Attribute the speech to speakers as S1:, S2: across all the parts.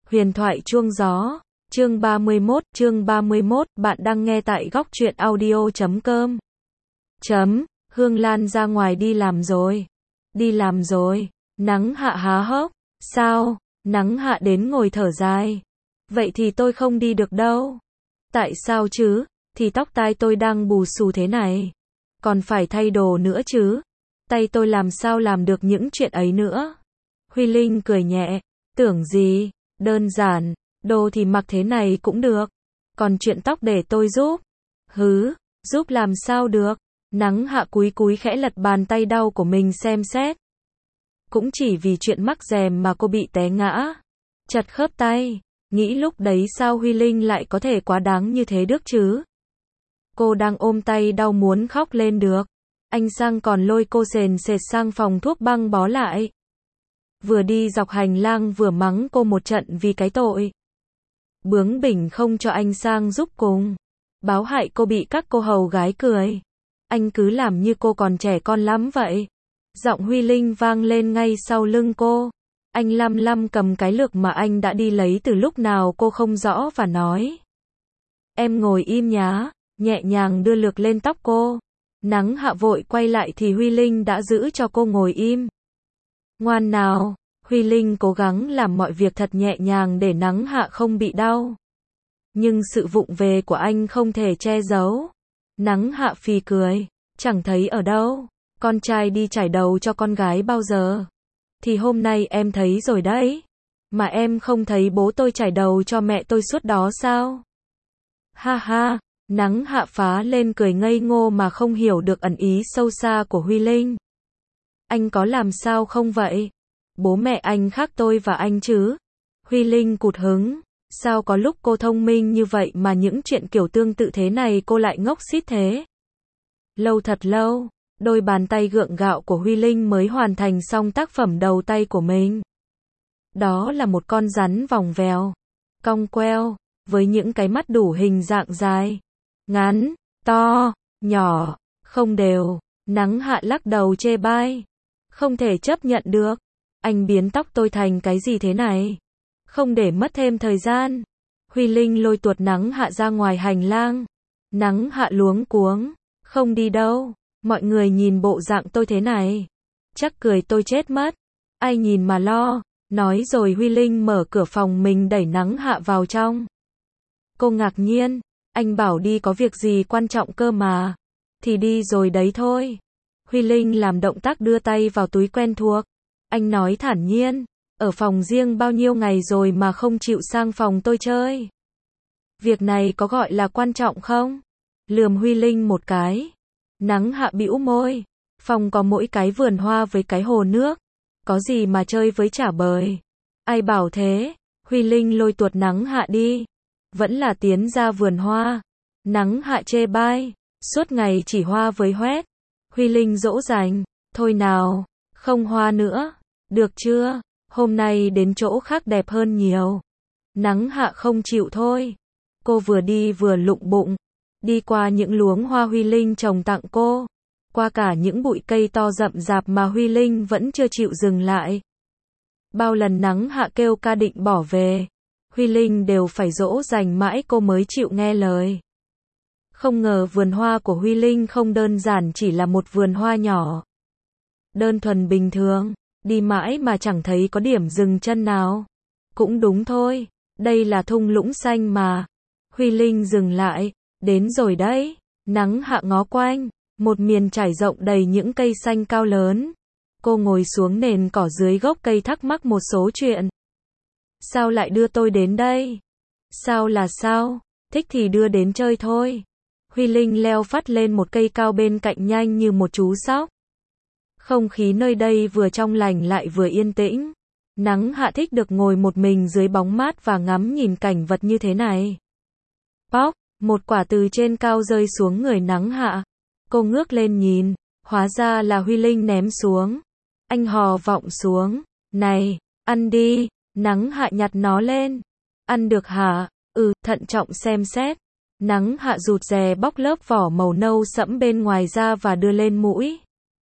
S1: Huyền thoại chuông gió, chương 31, bạn đang nghe tại góc truyện audio.com. Hương Lan ra ngoài đi làm rồi. Đi làm rồi. Nắng Hạ há hốc. Sao? Nắng Hạ đến ngồi thở dài. Vậy thì tôi không đi được đâu. Tại sao chứ? Thì tóc tai tôi đang bù xù thế này. Còn phải thay đồ nữa chứ. Tay tôi làm sao làm được những chuyện ấy nữa. Huy Linh cười nhẹ. Tưởng gì? Đơn giản. Đồ thì mặc thế này cũng được. Còn chuyện tóc để tôi giúp. Giúp làm sao được. Nắng Hạ cúi cúi khẽ lật bàn tay đau của mình xem xét. Cũng chỉ vì chuyện mắc rèm mà cô bị té ngã. Chật khớp tay. Nghĩ lúc đấy sao Huy Linh lại có thể quá đáng như thế được chứ. Cô đang ôm tay đau muốn khóc lên được. Anh Sang còn lôi cô sền sệt sang phòng thuốc băng bó lại. Vừa đi dọc hành lang vừa mắng cô một trận vì cái tội bướng bỉnh không cho anh Sang giúp cùng. Báo hại cô bị các cô hầu gái cười. Anh cứ làm như cô còn trẻ con lắm vậy. Giọng Huy Linh vang lên ngay sau lưng cô. Anh lăm lăm cầm cái lược mà anh đã đi lấy từ lúc nào cô không rõ và nói. Em ngồi im nhá, nhẹ nhàng đưa lược lên tóc cô. Nắng Hạ vội quay lại thì Huy Linh đã giữ cho cô ngồi im. Ngoan nào, Huy Linh cố gắng làm mọi việc thật nhẹ nhàng để Nắng Hạ không bị đau. Nhưng sự vụng về của anh không thể che giấu. Nắng Hạ phì cười, chẳng thấy ở đâu. Con trai đi chải đầu cho con gái bao giờ? Thì hôm nay em thấy rồi đấy. Mà em không thấy bố tôi chải đầu cho mẹ tôi suốt đó sao? Ha ha, Nắng Hạ phá lên cười ngây ngô mà không hiểu được ẩn ý sâu xa của Huy Linh. Anh có làm sao không vậy? Bố mẹ anh khác tôi và anh chứ? Huy Linh cụt hứng. Sao có lúc cô thông minh như vậy mà những chuyện kiểu tương tự thế này cô lại ngốc xít thế? Lâu thật lâu, đôi bàn tay gượng gạo của Huy Linh mới hoàn thành xong tác phẩm đầu tay của mình. Đó là một con rắn vòng vèo, cong queo, với những cái mắt đủ hình dạng dài, ngắn, to, nhỏ, không đều. Nắng Hạ lắc đầu chê bai. Không thể chấp nhận được. Anh biến tóc tôi thành cái gì thế này? Không để mất thêm thời gian. Huy Linh lôi tuột Nắng Hạ ra ngoài hành lang. Nắng Hạ luống cuống. Không đi đâu. Mọi người nhìn bộ dạng tôi thế này. Chắc cười tôi chết mất. Ai nhìn mà lo. Nói rồi Huy Linh mở cửa phòng mình đẩy Nắng Hạ vào trong. Cô ngạc nhiên. Anh bảo đi có việc gì quan trọng cơ mà. Thì đi rồi đấy thôi. Huy Linh làm động tác đưa tay vào túi quen thuộc. Anh nói thản nhiên. Ở phòng riêng bao nhiêu ngày rồi mà không chịu sang phòng tôi chơi. Việc này có gọi là quan trọng không? Lườm Huy Linh một cái. Nắng Hạ bĩu môi. Phòng có mỗi cái vườn hoa với cái hồ nước. Có gì mà chơi với chả bời. Ai bảo thế? Huy Linh lôi tuột Nắng Hạ đi. Vẫn là tiến ra vườn hoa. Nắng Hạ chê bai. Suốt ngày chỉ hoa với hoét. Huy Linh dỗ dành. Thôi nào, không hoa nữa. Được chưa? Hôm nay đến chỗ khác đẹp hơn nhiều. Nắng Hạ không chịu thôi. Cô vừa đi vừa lụng bụng. Đi qua những luống hoa Huy Linh trồng tặng cô. Qua cả những bụi cây to rậm rạp mà Huy Linh vẫn chưa chịu dừng lại. Bao lần Nắng Hạ kêu ca định bỏ về. Huy Linh đều phải dỗ dành mãi cô mới chịu nghe lời. Không ngờ vườn hoa của Huy Linh không đơn giản chỉ là một vườn hoa nhỏ. Đơn thuần bình thường. Đi mãi mà chẳng thấy có điểm dừng chân nào. Cũng đúng thôi. Đây là thung lũng xanh mà. Huy Linh dừng lại. Đến rồi đấy. Nắng Hạ ngó quanh. Một miền trải rộng đầy những cây xanh cao lớn. Cô ngồi xuống nền cỏ dưới gốc cây thắc mắc một số chuyện. Sao lại đưa tôi đến đây? Sao là sao? Thích thì đưa đến chơi thôi. Huy Linh leo phắt lên một cây cao bên cạnh nhanh như một chú sóc. Không khí nơi đây vừa trong lành lại vừa yên tĩnh. Nắng Hạ thích được ngồi một mình dưới bóng mát và ngắm nhìn cảnh vật như thế này. Póc, một quả từ trên cao rơi xuống người Nắng Hạ. Cô ngước lên nhìn, hóa ra là Huy Linh ném xuống. Anh hò vọng xuống. Này, ăn đi. Nắng Hạ nhặt nó lên. Ăn được hả? Thận trọng xem xét. Nắng Hạ rụt rè bóc lớp vỏ màu nâu sẫm bên ngoài ra và đưa lên mũi.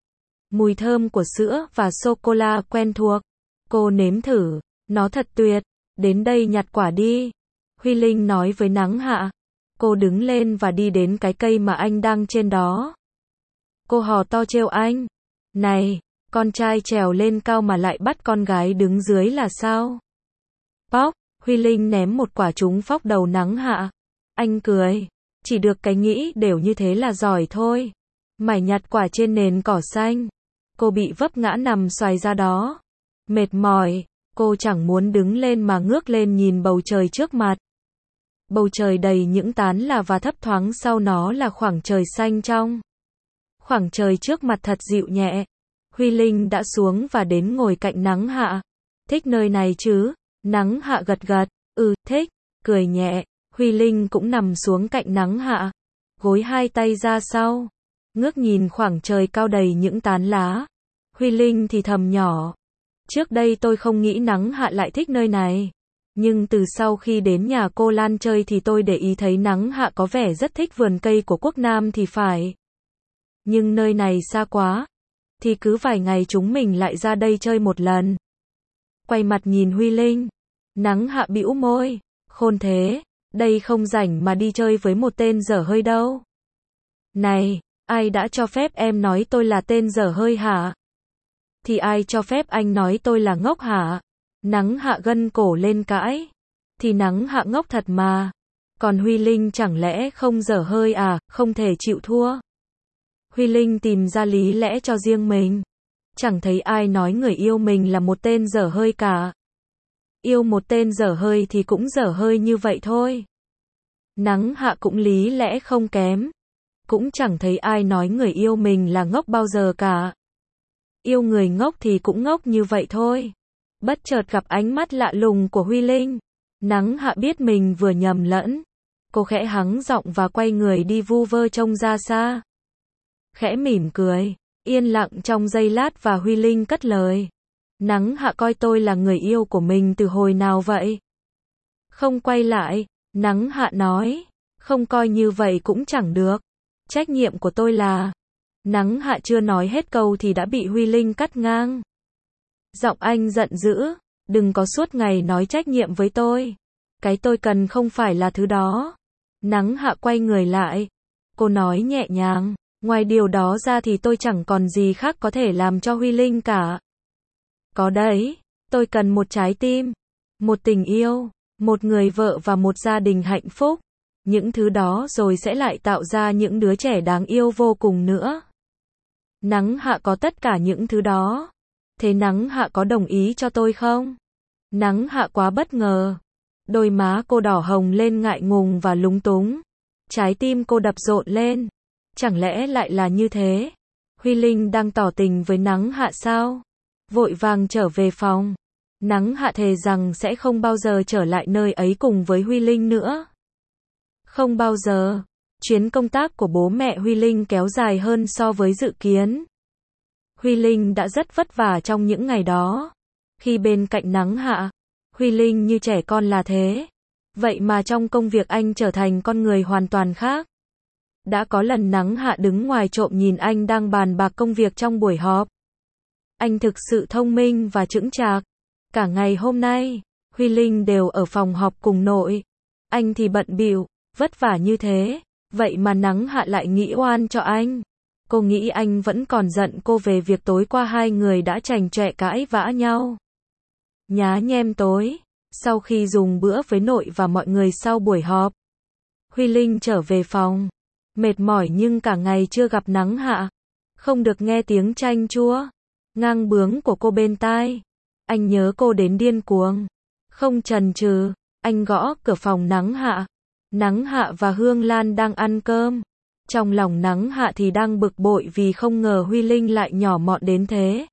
S1: Mùi thơm của sữa và sô-cô-la quen thuộc. Cô nếm thử. Nó thật tuyệt. Đến đây nhặt quả đi. Huy Linh nói với nắng hạ. Cô đứng lên và đi đến cái cây mà anh đang trên đó. Cô hò to trêu anh. Này, con trai trèo lên cao mà lại bắt con gái đứng dưới là sao? Póc, Huy Linh ném một quả trúng phóc đầu nắng hạ. Anh cười. Chỉ được cái nghĩ đều như thế là giỏi thôi. Mải nhặt quả trên nền cỏ xanh. Cô bị vấp ngã nằm xoài ra đó. Mệt mỏi, cô chẳng muốn đứng lên mà ngước lên nhìn bầu trời trước mặt. Bầu trời đầy những tán là và thấp thoáng sau nó là khoảng trời xanh trong. Khoảng trời trước mặt thật dịu nhẹ. Huy Linh đã xuống và đến ngồi cạnh nắng hạ. Thích nơi này chứ? Nắng hạ gật gật. Thích. Cười nhẹ. Huy Linh cũng nằm xuống cạnh nắng hạ. Gối hai tay ra sau. Ngước nhìn khoảng trời cao đầy những tán lá. Huy Linh thì thầm nhỏ. Trước đây tôi không nghĩ nắng hạ lại thích nơi này. Nhưng từ sau khi đến nhà cô Lan chơi thì tôi để ý thấy nắng hạ có vẻ rất thích vườn cây của Quốc Nam thì phải. Nhưng nơi này xa quá. Thì cứ vài ngày chúng mình lại ra đây chơi một lần. Quay mặt nhìn Huy Linh. Nắng hạ bĩu môi. Khôn thế. Đây không rảnh mà đi chơi với một tên dở hơi đâu. Này, ai đã cho phép em nói tôi là tên dở hơi hả? Thì ai cho phép anh nói tôi là ngốc hả? Nắng hạ gân cổ lên cãi. Thì nắng hạ ngốc thật mà. Còn Huy Linh chẳng lẽ không dở hơi à, không thể chịu thua. Huy Linh tìm ra lý lẽ cho riêng mình. Chẳng thấy ai nói người yêu mình là một tên dở hơi cả. Yêu một tên dở hơi thì cũng dở hơi như vậy thôi. Nắng hạ cũng lý lẽ không kém. Cũng chẳng thấy ai nói người yêu mình là ngốc bao giờ cả. Yêu người ngốc thì cũng ngốc như vậy thôi. Bất chợt gặp ánh mắt lạ lùng của Huy Linh. Nắng hạ biết mình vừa nhầm lẫn. Cô khẽ hắng giọng và quay người đi vu vơ trông ra xa. Khẽ mỉm cười. Yên lặng trong giây lát và Huy Linh cất lời. Nắng hạ coi tôi là người yêu của mình từ hồi nào vậy? Không quay lại. Nắng hạ nói. Không coi như vậy cũng chẳng được. Trách nhiệm của tôi là... Nắng hạ chưa nói hết câu thì đã bị Huy Linh cắt ngang. Giọng anh giận dữ. Đừng có suốt ngày nói trách nhiệm với tôi. Cái tôi cần không phải là thứ đó. Nắng hạ quay người lại. Cô nói nhẹ nhàng. Ngoài điều đó ra thì tôi chẳng còn gì khác có thể làm cho Huy Linh cả. Có đấy. Tôi cần một trái tim. Một tình yêu. Một người vợ và một gia đình hạnh phúc. Những thứ đó rồi sẽ lại tạo ra những đứa trẻ đáng yêu vô cùng nữa. Nắng hạ có tất cả những thứ đó. Thế nắng hạ có đồng ý cho tôi không? Nắng hạ quá bất ngờ. Đôi má cô đỏ hồng lên ngại ngùng và lúng túng. Trái tim cô đập rộn lên. Chẳng lẽ lại là như thế? Huy Linh đang tỏ tình với nắng hạ sao? Vội vàng trở về phòng. Nắng hạ thề rằng sẽ không bao giờ trở lại nơi ấy cùng với Huy Linh nữa. Không bao giờ. Chuyến công tác của bố mẹ Huy Linh kéo dài hơn so với dự kiến. Huy Linh đã rất vất vả trong những ngày đó. Khi bên cạnh nắng hạ, Huy Linh như trẻ con là thế. Vậy mà trong công việc anh trở thành con người hoàn toàn khác. Đã có lần nắng hạ đứng ngoài trộm nhìn anh đang bàn bạc công việc trong buổi họp. Anh thực sự thông minh và chững chạc. Cả ngày hôm nay, Huy Linh đều ở phòng họp cùng nội. Anh thì bận bịu, vất vả như thế. Vậy mà nắng hạ lại nghĩ oan cho anh. Cô nghĩ anh vẫn còn giận cô về việc tối qua hai người đã chành chọe cãi vã nhau. Nhá nhem tối. Sau khi dùng bữa với nội và mọi người sau buổi họp, Huy Linh trở về phòng. Mệt mỏi nhưng cả ngày chưa gặp nắng hạ. Không được nghe tiếng chanh chua ngang bướng của cô bên tai. Anh nhớ cô đến điên cuồng. Không chần chừ, anh gõ cửa phòng nắng hạ. Nắng hạ và Hương Lan đang ăn cơm. Trong lòng nắng hạ thì đang bực bội vì không ngờ Huy Linh lại nhỏ mọn đến thế.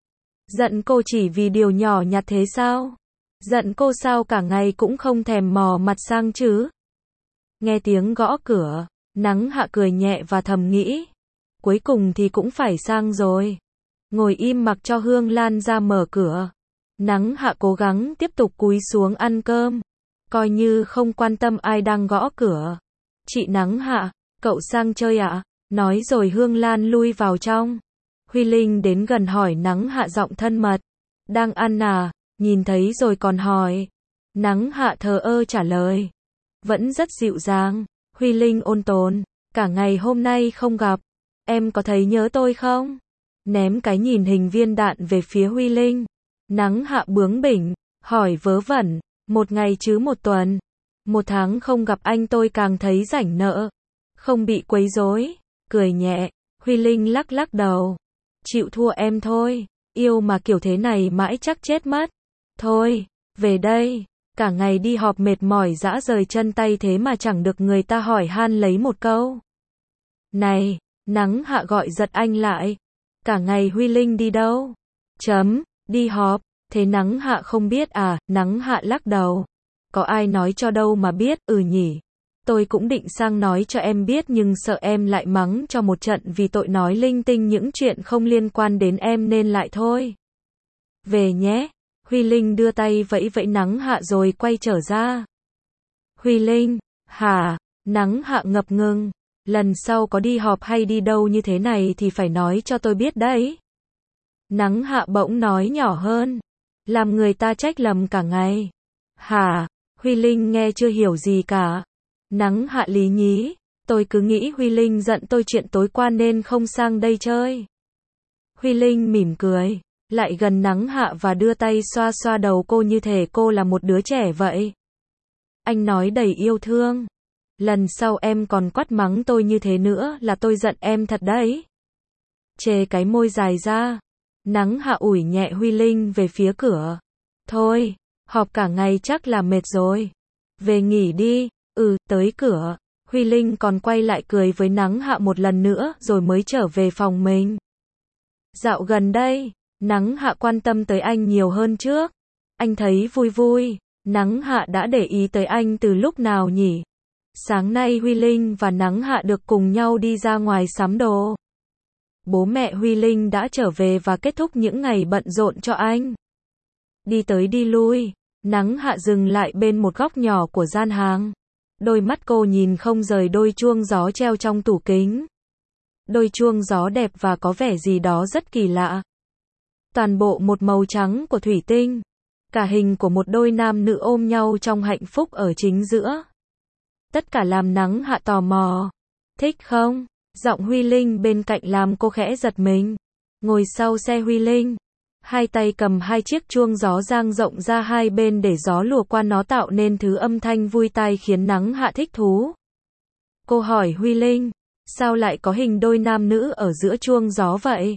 S1: Giận cô chỉ vì điều nhỏ nhặt thế sao? Giận cô sao cả ngày cũng không thèm mò mặt sang chứ? Nghe tiếng gõ cửa, nắng hạ cười nhẹ và thầm nghĩ. Cuối cùng thì cũng phải sang rồi. Ngồi im mặc cho Hương Lan ra mở cửa. Nắng hạ cố gắng tiếp tục cúi xuống ăn cơm. Coi như không quan tâm ai đang gõ cửa. Chị nắng hạ, cậu sang chơi ạ? Nói rồi Hương Lan lui vào trong. Huy Linh đến gần hỏi nắng hạ giọng thân mật. Đang ăn à? Nhìn thấy rồi còn hỏi. Nắng Hạ thờ ơ trả lời. Vẫn rất dịu dàng. Huy Linh ôn tồn. Cả ngày hôm nay không gặp. Em có thấy nhớ tôi không? Ném cái nhìn hình viên đạn về phía Huy Linh. Nắng Hạ bướng bỉnh, hỏi vớ vẩn. Một ngày chứ một tuần. Một tháng không gặp anh tôi càng thấy rảnh nợ. Không bị quấy rối. Cười nhẹ. Huy Linh lắc lắc đầu. Chịu thua em thôi. Yêu mà kiểu thế này mãi chắc chết mất. Thôi, về đây. Cả ngày đi họp mệt mỏi rã rời chân tay thế mà chẳng được người ta hỏi han lấy một câu. Này, Nắng Hạ gọi giật anh lại. Cả ngày Huy Linh đi đâu? Đi họp. Thế Nắng Hạ không biết à? Nắng Hạ lắc đầu. Có ai nói cho đâu mà biết, nhỉ. Tôi cũng định sang nói cho em biết nhưng sợ em lại mắng cho một trận vì tội nói linh tinh những chuyện không liên quan đến em nên lại thôi. Về nhé. Huy Linh đưa tay vẫy vẫy Nắng Hạ rồi quay trở ra. Huy Linh, hả? Nắng Hạ ngập ngừng. Lần sau có đi họp hay đi đâu như thế này thì phải nói cho tôi biết đấy. Nắng Hạ bỗng nói nhỏ hơn. Làm người ta trách lầm cả ngày. Hả? Huy Linh nghe chưa hiểu gì cả. Nắng Hạ lý nhí. Tôi cứ nghĩ Huy Linh giận tôi chuyện tối qua nên không sang đây chơi. Huy Linh mỉm cười. Lại gần Nắng Hạ và đưa tay xoa xoa đầu cô như thể cô là một đứa trẻ vậy. Anh nói đầy yêu thương. Lần sau em còn quát mắng tôi như thế nữa là tôi giận em thật đấy. Chê cái môi dài ra. Nắng Hạ ủi nhẹ Huy Linh về phía cửa. Thôi, họp cả ngày chắc là mệt rồi. Về nghỉ đi. Tới cửa. Huy Linh còn quay lại cười với Nắng Hạ một lần nữa rồi mới trở về phòng mình. Dạo gần đây, Nắng Hạ quan tâm tới anh nhiều hơn trước. Anh thấy vui vui. Nắng Hạ đã để ý tới anh từ lúc nào nhỉ? Sáng nay Huy Linh và Nắng Hạ được cùng nhau đi ra ngoài sắm đồ. Bố mẹ Huy Linh đã trở về và kết thúc những ngày bận rộn cho anh. Đi tới đi lui, Nắng Hạ dừng lại bên một góc nhỏ của gian hàng. Đôi mắt cô nhìn không rời đôi chuông gió treo trong tủ kính. Đôi chuông gió đẹp và có vẻ gì đó rất kỳ lạ. Toàn bộ một màu trắng của thủy tinh. Cả hình của một đôi nam nữ ôm nhau trong hạnh phúc ở chính giữa. Tất cả làm Nắng Hạ tò mò. Thích không? Giọng Huy Linh bên cạnh làm cô khẽ giật mình. Ngồi sau xe Huy Linh. Hai tay cầm hai chiếc chuông gió dang rộng ra hai bên để gió lùa qua nó tạo nên thứ âm thanh vui tai khiến Nắng Hạ thích thú. Cô hỏi Huy Linh. Sao lại có hình đôi nam nữ ở giữa chuông gió vậy?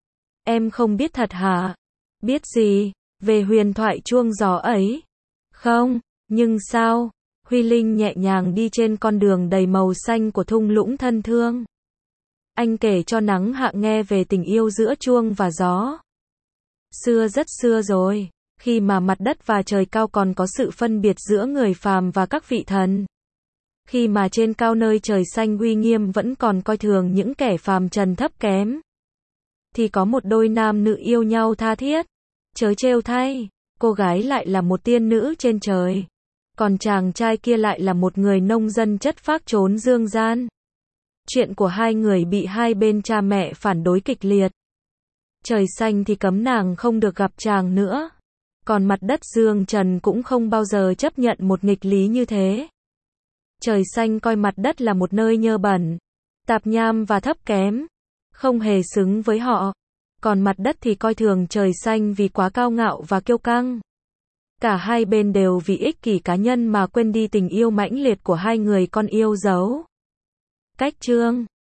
S1: Em không biết thật hả? Biết gì? Về huyền thoại chuông gió ấy? Không, nhưng sao? Huy Linh nhẹ nhàng đi trên con đường đầy màu xanh của thung lũng thân thương. Anh kể cho Nắng Hạ nghe về tình yêu giữa chuông và gió. Xưa rất xưa rồi, khi mà mặt đất và trời cao còn có sự phân biệt giữa người phàm và các vị thần. Khi mà trên cao nơi trời xanh uy nghiêm vẫn còn coi thường những kẻ phàm trần thấp kém. Thì có một đôi nam nữ yêu nhau tha thiết. Chớ trêu thay, cô gái lại là một tiên nữ trên trời. Còn chàng trai kia lại là một người nông dân chất phác trốn dương gian. Chuyện của hai người bị hai bên cha mẹ phản đối kịch liệt. Trời xanh thì cấm nàng không được gặp chàng nữa. Còn mặt đất dương trần cũng không bao giờ chấp nhận một nghịch lý như thế. Trời xanh coi mặt đất là một nơi nhơ bẩn, tạp nham và thấp kém, không hề xứng với họ. Còn mặt đất thì coi thường trời xanh vì quá cao ngạo và kiêu căng. Cả hai bên đều vì ích kỷ cá nhân mà quên đi tình yêu mãnh liệt của hai người con yêu dấu. Cách chương